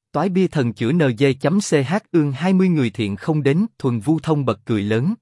Toái bia thần chữa NG.ch ương 20 người thiện không đến. Thuần Vu Thông bật cười lớn.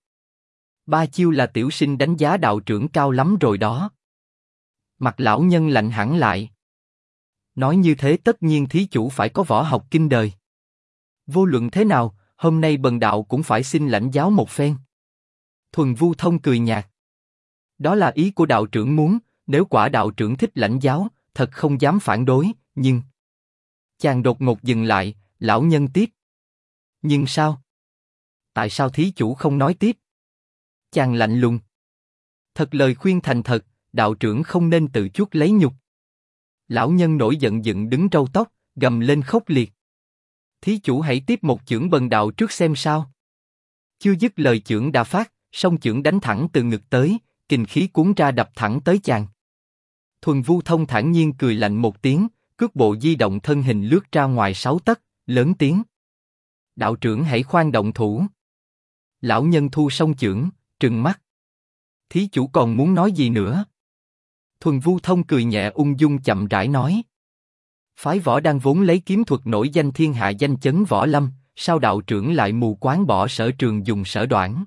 3 chiêu là tiểu sinh đánh giá đạo trưởng cao lắm rồi đó. Mặt lão nhân lạnh hẳn lại. Nói như thế tất nhiên thí chủ phải có võ học kinh đời. Vô luận thế nào, hôm nay bần đạo cũng phải xin lãnh giáo một phen. Thuần Vu Thông cười nhạt. Đó là ý của đạo trưởng muốn, nếu quả đạo trưởng thích lãnh giáo, thật không dám phản đối, nhưng... Chàng đột ngột dừng lại, lão nhân tiếp. Nhưng sao? Tại sao thí chủ không nói tiếp? Chàng lạnh lùng. Thật lời khuyên thành thật, đạo trưởng không nên tự chuốc lấy nhục. Lão nhân nổi giận dựng đứng râu tóc, gầm lên khốc liệt. Thí chủ hãy tiếp một chưởng bần đạo trước xem sao. Chưa dứt lời chưởng đã phát, song chưởng đánh thẳng từ ngực tới, kình khí cuốn ra đập thẳng tới chàng. Thuần Vu Thông thản nhiên cười lạnh một tiếng, cước bộ di động thân hình lướt ra ngoài 6 tấc, lớn tiếng. Đạo trưởng hãy khoan động thủ. Lão nhân thu song chưởng, trừng mắt. Thí chủ còn muốn nói gì nữa? Thuần Vu Thông cười nhẹ ung dung chậm rãi nói. Phái Võ Đan vốn lấy kiếm thuật nổi danh thiên hạ danh chấn võ lâm, sao đạo trưởng lại mù quáng bỏ sở trường dùng sở đoản?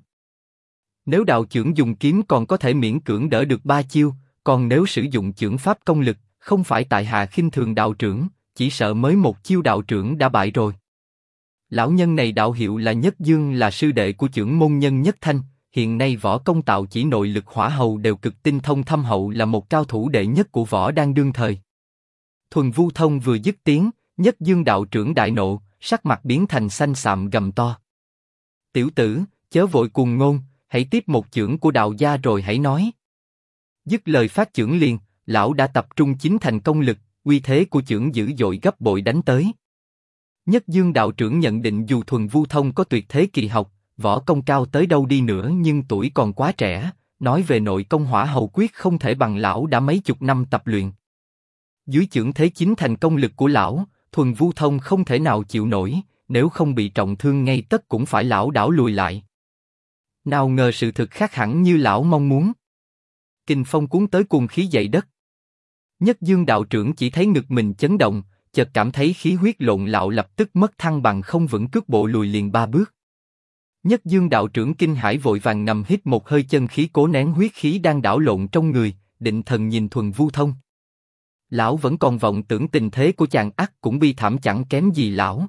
Nếu đạo trưởng dùng kiếm còn có thể miễn cưỡng đỡ được 3 chiêu, còn nếu sử dụng chưởng pháp công lực, không phải tại hạ khinh thường đạo trưởng, chỉ sợ mới một chiêu đạo trưởng đã bại rồi. Lão nhân này đạo hiệu là Nhất Dương, là sư đệ của chưởng môn nhân Nhất Thanh, hiện nay võ công tạo chỉ nội lực hỏa hầu đều cực tinh thông thâm hậu, là một cao thủ đệ nhất của võ đan đương thời. Thuần Vu Thông vừa dứt tiếng, Nhất Dương đạo trưởng đại nộ, sắc mặt biến thành xanh xạm gầm to. Tiểu tử, chớ vội cuồng ngôn, hãy tiếp một chưởng của đạo gia rồi hãy nói. Dứt lời phát chưởng liền, lão đã tập trung chính thành công lực, uy thế của chưởng dữ dội gấp bội đánh tới. Nhất Dương đạo trưởng nhận định dù Thuần Vu Thông có tuyệt thế kỳ học, võ công cao tới đâu đi nữa nhưng tuổi còn quá trẻ, nói về nội công hỏa hầu quyết không thể bằng lão đã mấy chục năm tập luyện. Dưới chưởng thế chính thành công lực của lão, Thuần Vu Thông không thể nào chịu nổi, nếu không bị trọng thương ngay tất cũng phải lảo đảo lùi lại. Nào ngờ sự thực khác hẳn như lão mong muốn. Kình phong cuốn tới cuồng khí dậy đất. Nhất Dương đạo trưởng chỉ thấy ngực mình chấn động, chợt cảm thấy khí huyết lộn lạo, lập tức mất thăng bằng không vững, cước bộ lùi liền 3 bước. Nhất Dương đạo trưởng kinh hãi vội vàng ngầm hít một hơi chân khí cố nén huyết khí đang đảo lộn trong người, định thần nhìn Thuần Vu Thông. Lão vẫn còn vọng tưởng tình thế của chàng ắt cũng bi thảm chẳng kém gì lão.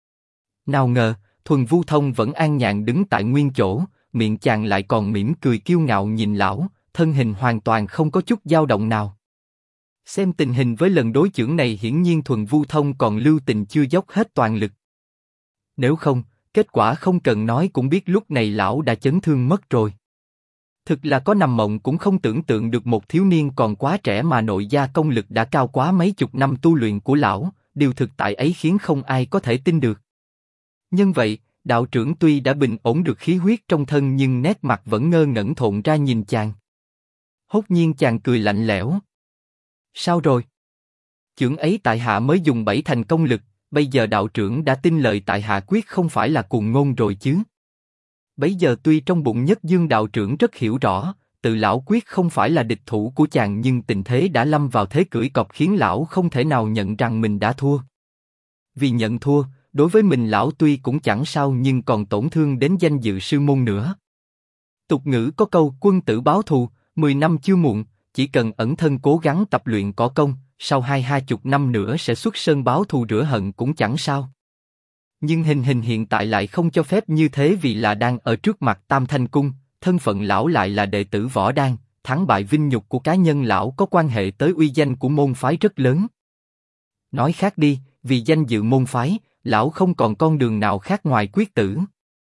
Nào ngờ, Thuần Vu Thông vẫn an nhàn đứng tại nguyên chỗ, miệng chàng lại còn mỉm cười kiêu ngạo nhìn lão, thân hình hoàn toàn không có chút dao động nào. Xem tình hình với lần đối chưởng này hiển nhiên Thuần Vu Thông còn lưu tình chưa dốc hết toàn lực. Nếu không, kết quả không cần nói cũng biết lúc này lão đã chấn thương mất rồi. Thực là có nằm mộng cũng không tưởng tượng được một thiếu niên còn quá trẻ mà nội gia công lực đã cao quá mấy chục năm tu luyện của lão, điều thực tại ấy khiến không ai có thể tin được. Nhân vậy, đạo trưởng tuy đã bình ổn được khí huyết trong thân nhưng nét mặt vẫn ngơ ngẩn thộn ra nhìn chàng. Hốt nhiên chàng cười lạnh lẽo. Sao rồi? Chưởng ấy tại hạ mới dùng 7 thành công lực, bây giờ đạo trưởng đã tin lời tại hạ quyết không phải là cuồng ngôn rồi chứ? Bấy giờ tuy trong bụng Nhất Dương đạo trưởng rất hiểu rõ, tự lão quyết không phải là địch thủ của chàng, nhưng tình thế đã lâm vào thế cưỡi cọp khiến lão không thể nào nhận rằng mình đã thua. Vì nhận thua, đối với mình lão tuy cũng chẳng sao nhưng còn tổn thương đến danh dự sư môn nữa. Tục ngữ có câu quân tử báo thù, 10 năm chưa muộn, chỉ cần ẩn thân cố gắng tập luyện có công, sau 20 năm nữa sẽ xuất sơn báo thù rửa hận cũng chẳng sao. Nhưng hình hiện tại lại không cho phép như thế, vì là đang ở trước mặt Tam Thanh Cung, thân phận lão lại là đệ tử võ đan, thắng bại vinh nhục của cá nhân lão có quan hệ tới uy danh của môn phái rất lớn. Nói khác đi, vì danh dự môn phái, lão không còn con đường nào khác ngoài quyết tử.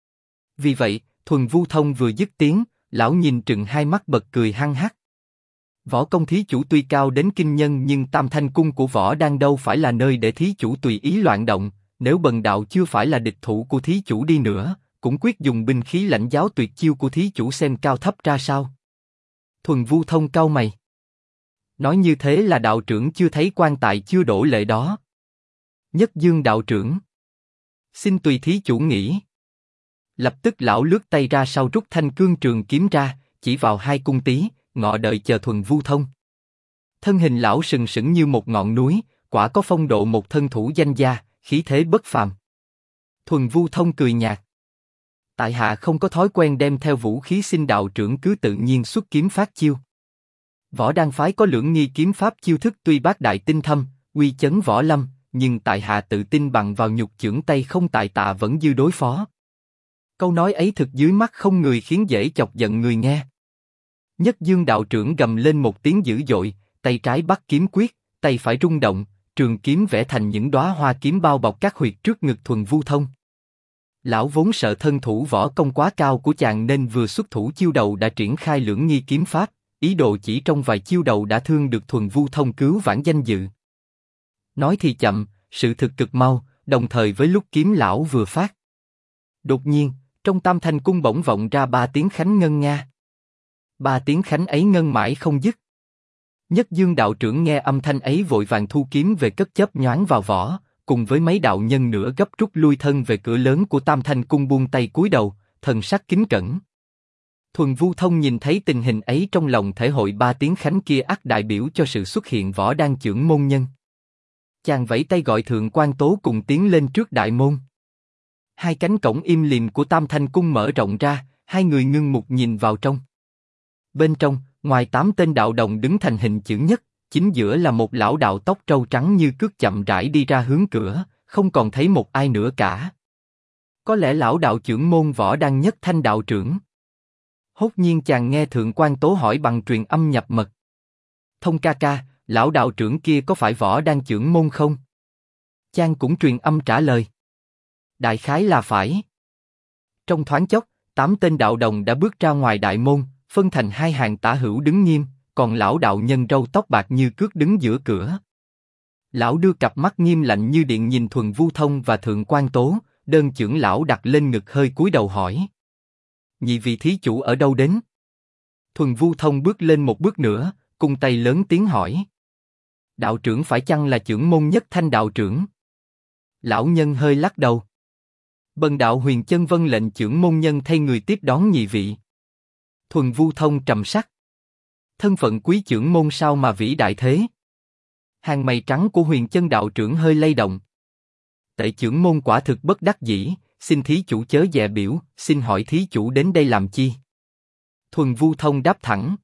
Vì vậy, Thuần Vu Thông vừa dứt tiếng, lão nhìn trừng hai mắt bật cười hăng hắc. Võ công thí chủ tuy cao đến kinh nhân nhưng Tam Thanh Cung của võ đan đâu phải là nơi để thí chủ tùy ý loạn động. Nếu bần đạo chưa phải là địch thủ của thí chủ đi nữa, cũng quyết dùng binh khí lãnh giáo tuyệt chiêu của thí chủ xem cao thấp ra sao. Thuần Vu Thông cau mày. Nói như thế là đạo trưởng chưa thấy quan tài chưa đổ lệ đó. Nhất Dương đạo trưởng, xin tùy thí chủ nghĩ. Lập tức lão lướt tay ra sau rút thanh cương trường kiếm ra, chỉ vào hai cung tí, ngọ đợi chờ Thuần Vu Thông. Thân hình lão sừng sững như một ngọn núi, quả có phong độ một thân thủ danh gia. khí thế bất phàm. Thuần Vu Thông cười nhạt. Tại hạ không có thói quen đem theo vũ khí, xin đạo trưởng cứ tự nhiên xuất kiếm phát chiêu. Võ Đan phái có Lưỡng Nghi kiếm pháp, chiêu thức tuy bác đại tinh thâm, uy chấn võ lâm, nhưng tại hạ tự tin bằng vào nhục chưởng tay không tại tạ vẫn dư đối phó. Câu nói ấy thực dưới mắt không người, khiến dễ chọc giận người nghe. Nhất Dương đạo trưởng gầm lên một tiếng dữ dội, tay trái bắt kiếm quyết, tay phải rung động, trường kiếm vẽ thành những đóa hoa kiếm bao bọc các huyệt trước ngực Thuần Vu Thông. Lão vốn sợ thân thủ võ công quá cao của chàng nên vừa xuất thủ chiêu đầu đã triển khai Lưỡng Nghi kiếm pháp, ý đồ chỉ trong vài chiêu đầu đã thương được Thuần Vu Thông, cứu vãn danh dự. Nói thì chậm, sự thực cực mau, đồng thời với lúc kiếm lão vừa phát. Đột nhiên, trong Tam Thanh cung bỗng vọng ra 3 tiếng khánh ngân nga. 3 tiếng khánh ấy ngân mãi không dứt. Nhất Dương đạo trưởng nghe âm thanh ấy vội vàng thu kiếm về cất, chớp nhoáng vào vỏ, cùng với mấy đạo nhân nữa gấp rút lui thân về cửa lớn của Tam Thanh cung, buông tay cúi đầu, thần sắc kính cẩn. Thuần Vu Thông nhìn thấy tình hình ấy, trong lòng thể hội 3 tiếng khánh kia ắt đại biểu cho sự xuất hiện võ đan chưởng môn nhân. Chàng vẫy tay gọi Thượng Quan Tố cùng tiến lên trước đại môn. Hai cánh cổng im lìm của Tam Thanh cung mở rộng ra, hai người ngưng mục nhìn vào trong. Bên trong, ngoài 8 tên đạo đồng đứng thành hình chữ nhất, chính giữa là một lão đạo tóc trâu trắng như cước chậm rãi đi ra hướng cửa, không còn thấy một ai nữa cả. Có lẽ lão đạo trưởng môn võ đan Nhất Thanh đạo trưởng. Hốt nhiên chàng nghe Thượng Quan Tố hỏi bằng truyền âm nhập mật. Thông ca ca, lão đạo trưởng kia có phải võ đan trưởng môn không? Chàng cũng truyền âm trả lời. Đại khái là phải. Trong thoáng chốc, 8 tên đạo đồng đã bước ra ngoài đại môn, phân thành hai hàng tả hữu đứng nghiêm, còn lão đạo nhân râu tóc bạc như cước đứng giữa cửa. Lão đưa cặp mắt nghiêm lạnh như điện nhìn Thuần Vu Thông và Thượng Quan Tố, đơn chưởng lão đặt lên ngực hơi cúi đầu hỏi. Nhị vị thí chủ ở đâu đến? Thuần Vu Thông bước lên một bước nữa, cung tay lớn tiếng hỏi. Đạo trưởng phải chăng là trưởng môn Nhất Thanh đạo trưởng? Lão nhân hơi lắc đầu. Bần đạo Huyền Chân vâng lệnh trưởng môn nhân thay người tiếp đón nhị vị. Thuần Vu Thông trầm sắc. Thân phận quý trưởng môn sao mà vĩ đại thế? Hàng mày trắng của Huyền Chân đạo trưởng hơi lay động. Tệ trưởng môn quả thực bất đắc dĩ, xin thí chủ chớ dè biểu, xin hỏi thí chủ đến đây làm chi? Thuần Vu Thông đáp thẳng.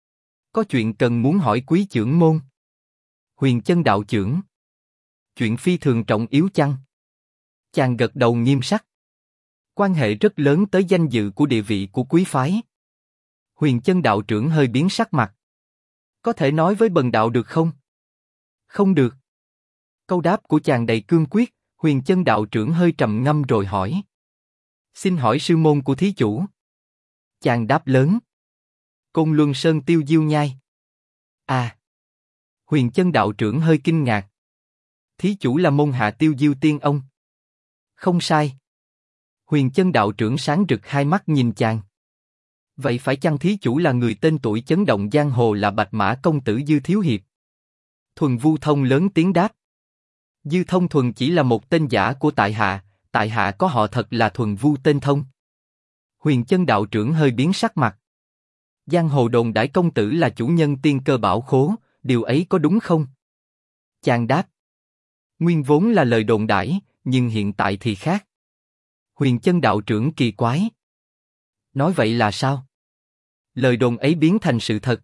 Có chuyện cần muốn hỏi quý trưởng môn. Huyền Chân đạo trưởng. Chuyện phi thường trọng yếu chăng? Chàng gật đầu nghiêm sắc. Quan hệ rất lớn tới danh dự của địa vị của quý phái. Huyền Chân đạo trưởng hơi biến sắc mặt. Có thể nói với bần đạo được không? Không được. Câu đáp của chàng đầy cương quyết. Huyền Chân đạo trưởng hơi trầm ngâm rồi hỏi. Xin hỏi sư môn của thí chủ. Chàng đáp lớn. Côn Luân Sơn Tiêu Diêu Nhai. À. Huyền Chân đạo trưởng hơi kinh ngạc. Thí chủ là môn hạ Tiêu Diêu tiên ông. Không sai. Huyền Chân đạo trưởng sáng rực hai mắt nhìn chàng. Vậy phải chăng thí chủ là người tên tuổi chấn động giang hồ là Bạch Mã công tử Dư Thiếu Hiệp? Thuần Vu Thông lớn tiếng đáp. Dư Thông Thuần chỉ là một tên giả của tại hạ có họ thật là Thuần Vu tên Thông. Huyền Chân đạo trưởng hơi biến sắc mặt. Giang hồ đồn đãi công tử là chủ nhân tiên cơ bảo khố, điều ấy có đúng không? Chàng đáp. Nguyên vốn là lời đồn đãi, nhưng hiện tại thì khác. Huyền Chân đạo trưởng kỳ quái. Nói vậy là sao? Lời đồn ấy biến thành sự thật.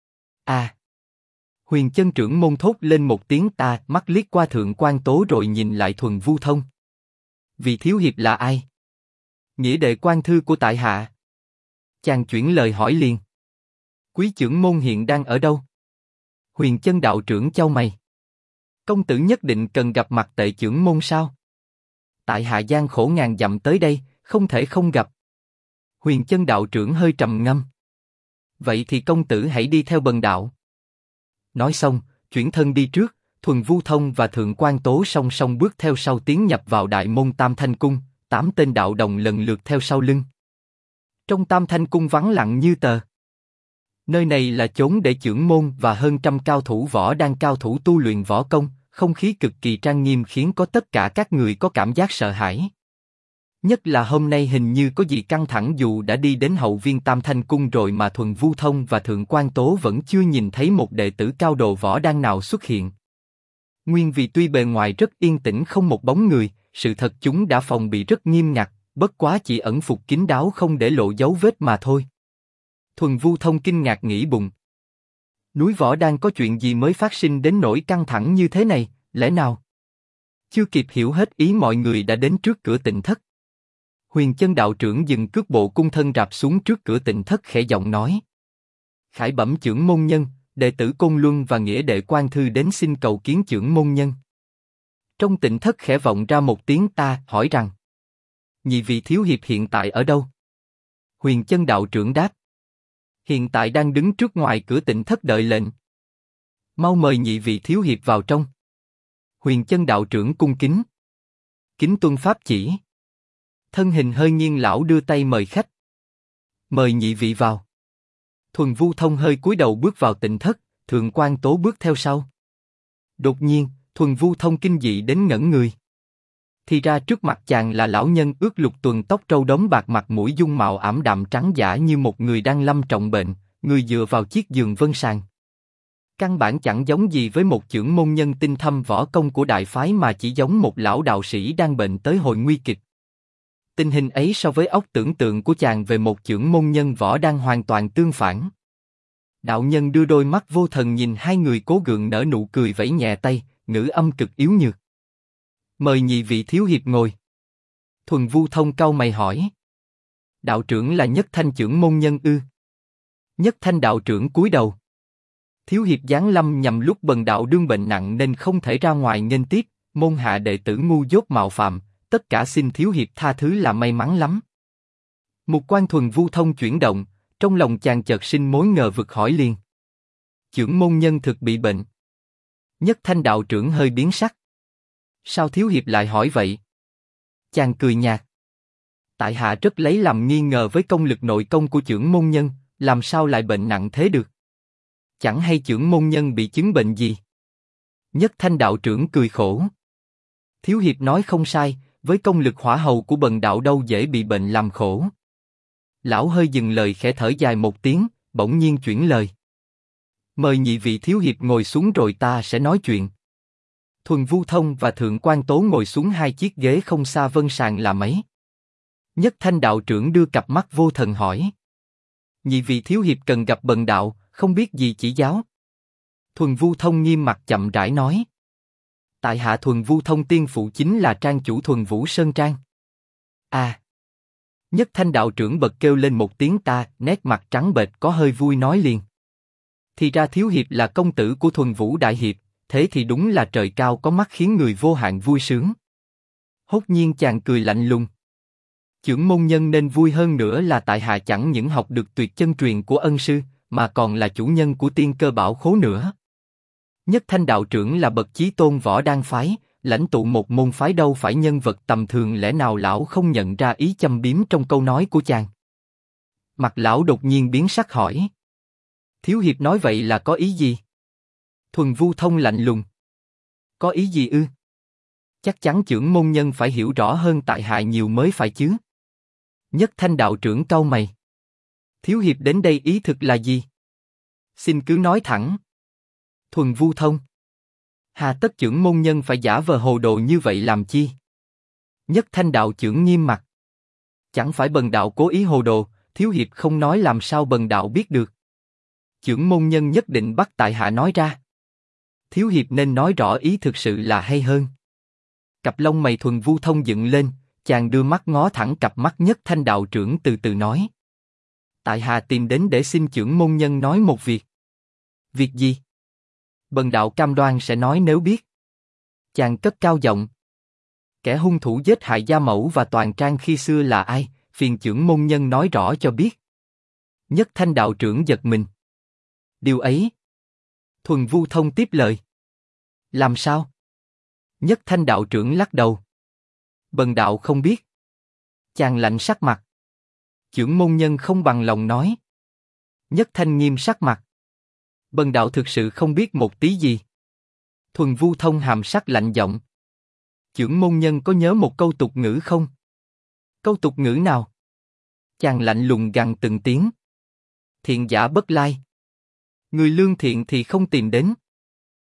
À. Huyền Chân trưởng môn thốt lên một tiếng ta, mắt liếc qua Thượng Quan Tố rồi nhìn lại Thuần Vu Thông. Vị thiếu hiệp là ai? Nghĩa đệ quan thư của tại hạ. Chàng chuyển lời hỏi liền. Quý trưởng môn hiện đang ở đâu? Huyền Chân đạo trưởng chau mày. Công tử nhất định cần gặp mặt tệ trưởng môn sao? Tại hạ gian khổ ngàn dặm tới đây, không thể không gặp. Huyền Chân đạo trưởng hơi trầm ngâm. Vậy thì công tử hãy đi theo bần đạo. Nói xong, chuyển thân đi trước, Thuần Vu Thông và Thượng Quan Tố song song bước theo sau tiến nhập vào đại môn Tam Thanh cung, 8 tên đạo đồng lần lượt theo sau lưng. Trong Tam Thanh cung vắng lặng như tờ. Nơi này là chốn để trưởng môn và hơn trăm cao thủ võ đan cao thủ tu luyện võ công, không khí cực kỳ trang nghiêm khiến có tất cả các người có cảm giác sợ hãi. Nhất là hôm nay hình như có gì căng thẳng, dù đã đi đến hậu viên Tam Thanh cung rồi mà Thuần Vu Thông và Thượng Quan Tố vẫn chưa nhìn thấy một đệ tử cao đồ võ đan nào xuất hiện. Nguyên vì tuy bề ngoài rất yên tĩnh không một bóng người, sự thật chúng đã phòng bị rất nghiêm ngặt, bất quá chỉ ẩn phục kín đáo không để lộ dấu vết mà thôi. Thuần Vu Thông kinh ngạc nghĩ bụng. Núi Võ đang có chuyện gì mới phát sinh đến nỗi căng thẳng như thế này, lẽ nào? Chưa kịp hiểu hết ý mọi người đã đến trước cửa Tịnh Thất. Huyền Chân đạo trưởng dừng cước bộ cung thân rạp xuống trước cửa Tịnh Thất khẽ giọng nói. Khải bẩm chưởng môn nhân, đệ tử Côn Luân và nghĩa đệ Quan Thư đến xin cầu kiến chưởng môn nhân. Trong Tịnh Thất khẽ vọng ra một tiếng ta, hỏi rằng. Nhị vị thiếu hiệp hiện tại ở đâu? Huyền Chân đạo trưởng đáp. Hiện tại đang đứng trước ngoài cửa Tịnh Thất đợi lệnh. Mau mời nhị vị thiếu hiệp vào trong. Huyền Chân đạo trưởng cung kính. Kính tuân pháp chỉ. Thân hình hơi nghiêng lão đưa tay mời khách. Mời nhị vị vào. Thuần Vu Thông hơi cúi đầu bước vào Tịnh Thất, Thượng Quan Tố bước theo sau. Đột nhiên, Thuần Vu Thông kinh dị đến ngẩn người. Thì ra trước mặt chàng là lão nhân ước lục tuần tóc râu đốm bạc mặt mũi dung mạo ảm đạm trắng giả như một người đang lâm trọng bệnh, người dựa vào chiếc giường vân sàng. Căn bản chẳng giống gì với một chưởng môn nhân tinh thâm võ công của đại phái mà chỉ giống một lão đạo sĩ đang bệnh tới hồi nguy kịch. Tình hình ấy so với óc tưởng tượng của chàng về một chưởng môn nhân võ đang hoàn toàn tương phản. Đạo nhân đưa đôi mắt vô thần nhìn hai người cố gượng nở nụ cười vẫy nhẹ tay, ngữ âm cực yếu nhược. Mời nhị vị thiếu hiệp ngồi. Thuần Vu Thông cau mày hỏi. Đạo trưởng là Nhất Thanh chưởng môn nhân ư? Nhất Thanh đạo trưởng cúi đầu. Thiếu hiệp giáng lâm nhằm lúc bần đạo đương bệnh nặng nên không thể ra ngoài nghênh tiếp, môn hạ đệ tử ngu dốt mạo phạm, tất cả xin thiếu hiệp tha thứ là may mắn lắm. Mục quan Thuần Vu Thông chuyển động, trong lòng chàng chợt sinh mối ngờ vực hỏi liền. Chưởng môn nhân thực bị bệnh. Nhất Thanh đạo trưởng hơi biến sắc. Sao thiếu hiệp lại hỏi vậy? Chàng cười nhạt. Tại hạ rất lấy làm nghi ngờ với công lực nội công của chưởng môn nhân, làm sao lại bệnh nặng thế được? Chẳng hay chưởng môn nhân bị chứng bệnh gì? Nhất Thanh đạo trưởng cười khổ. Thiếu hiệp nói không sai, với công lực hỏa hầu của bần đạo đâu dễ bị bệnh làm khổ. Lão hơi dừng lời khẽ thở dài một tiếng, bỗng nhiên chuyển lời. Mời nhị vị thiếu hiệp ngồi xuống rồi ta sẽ nói chuyện. Thuần Vu Thông và Thượng Quan Tố ngồi xuống hai chiếc ghế không xa vân sàng là mấy. Nhất Thanh đạo trưởng đưa cặp mắt vô thần hỏi. Nhị vị thiếu hiệp cần gặp bần đạo, không biết gì chỉ giáo. Thuần Vu Thông nghiêm mặt chậm rãi nói. Tại hạ Thuần Vu Thông tiên phụ chính là trang chủ Thuần Vũ Sơn Trang. À. Nhất Thanh đạo trưởng bật kêu lên một tiếng ta, nét mặt trắng bệch có hơi vui nói liền. Thì ra thiếu hiệp là công tử của Thuần Vũ đại hiệp, thế thì đúng là trời cao có mắt khiến người vô hạn vui sướng. Hốt nhiên chàng cười lạnh lùng. Chưởng môn nhân nên vui hơn nữa là tại hạ chẳng những học được tuyệt chân truyền của ân sư, mà còn là chủ nhân của tiên cơ bảo khố nữa. Nhất Thanh đạo trưởng là bậc chí tôn võ đan phái, lãnh tụ một môn phái đâu phải nhân vật tầm thường, lẽ nào lão không nhận ra ý châm biếm trong câu nói của chàng? Mặt lão đột nhiên biến sắc hỏi. Thiếu hiệp nói vậy là có ý gì? Thuần Vu Thông lạnh lùng. Có ý gì ư? Chắc chắn chưởng môn nhân phải hiểu rõ hơn tại hạ nhiều mới phải chứ. Nhất Thanh đạo trưởng cau mày. Thiếu hiệp đến đây ý thực là gì? Xin cứ nói thẳng. Thuần Vu Thông. Hà tất chưởng môn nhân phải giả vờ hồ đồ như vậy làm chi? Nhất Thanh đạo trưởng nghiêm mặt. Chẳng phải bần đạo cố ý hồ đồ, thiếu hiệp không nói làm sao bần đạo biết được. Chưởng môn nhân nhất định bắt tại hạ nói ra. Thiếu hiệp nên nói rõ ý thực sự là hay hơn. Cặp lông mày Thuần Vu Thông dựng lên, chàng đưa mắt ngó thẳng cặp mắt Nhất Thanh đạo trưởng từ từ nói. Tại hạ tìm đến để xin chưởng môn nhân nói một việc. Việc gì? Bần đạo cam đoan sẽ nói nếu biết. Chàng cất cao giọng. Kẻ hung thủ giết hại gia mẫu và toàn trang khi xưa là ai, phiền chưởng môn nhân nói rõ cho biết. Nhất Thanh đạo trưởng giật mình. Điều ấy. Thuần Vu Thông tiếp lời. Làm sao? Nhất Thanh đạo trưởng lắc đầu. Bần đạo không biết. Chàng lạnh sắc mặt. Chưởng môn nhân không bằng lòng nói. Nhất Thanh nghiêm sắc mặt. Bần đạo thực sự không biết một tí gì. Thuần Vu Thông hàm sắc lạnh giọng. Chưởng môn nhân có nhớ một câu tục ngữ không? Câu tục ngữ nào? Chàng lạnh lùng gằn từng tiếng. Thiện giả bất lai. Người lương thiện thì không tìm đến.